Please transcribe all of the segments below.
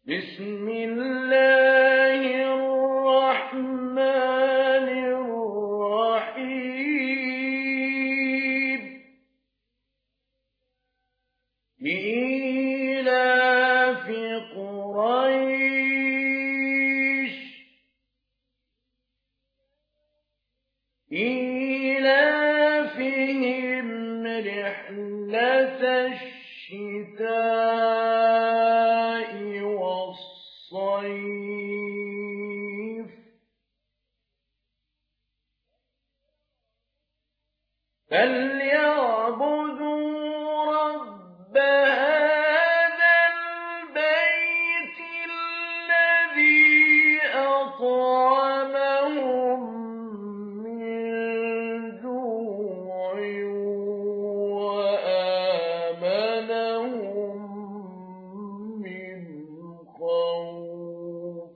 بسم الله الرحمن الرحيم لإيلاف قريش إيلافهم رحلة الشتاء والصيف فليعبدوا رب هذا البيت الذي أطعمهم من جوع وآمنهم من خوف.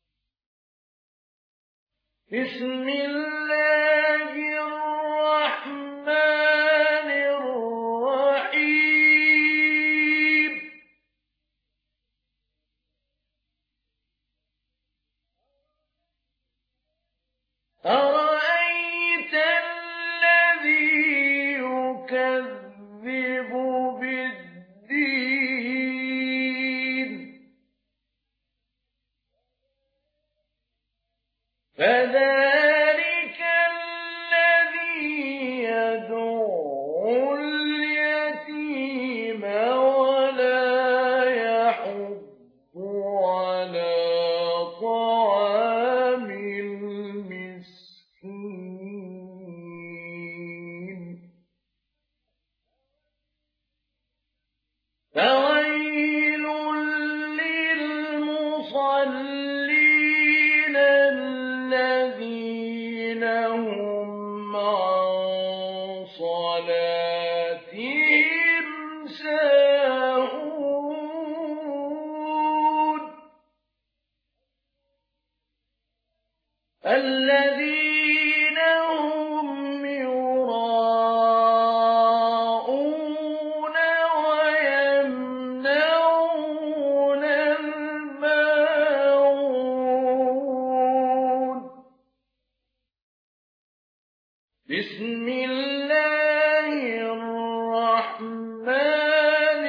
بسم الله الرحمن الرحيم أرأيت الذي يكذب بالدين فذلك الذي يدعو اليتيم ولا يحض على طعام المسكين فويل للمصلين الذين هم عن صلاتهم ساهون الذين هم يراءون ويمنعون الماعون. بسم الله الرحمن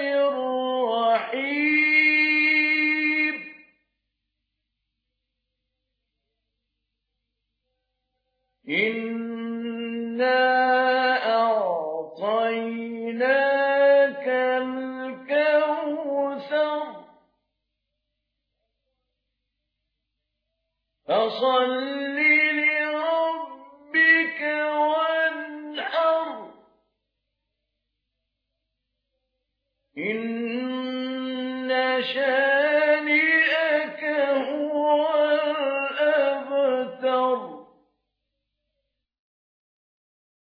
الرحيم إنا أعطيناك الكوثر فصل لربك وانحر إن شانئك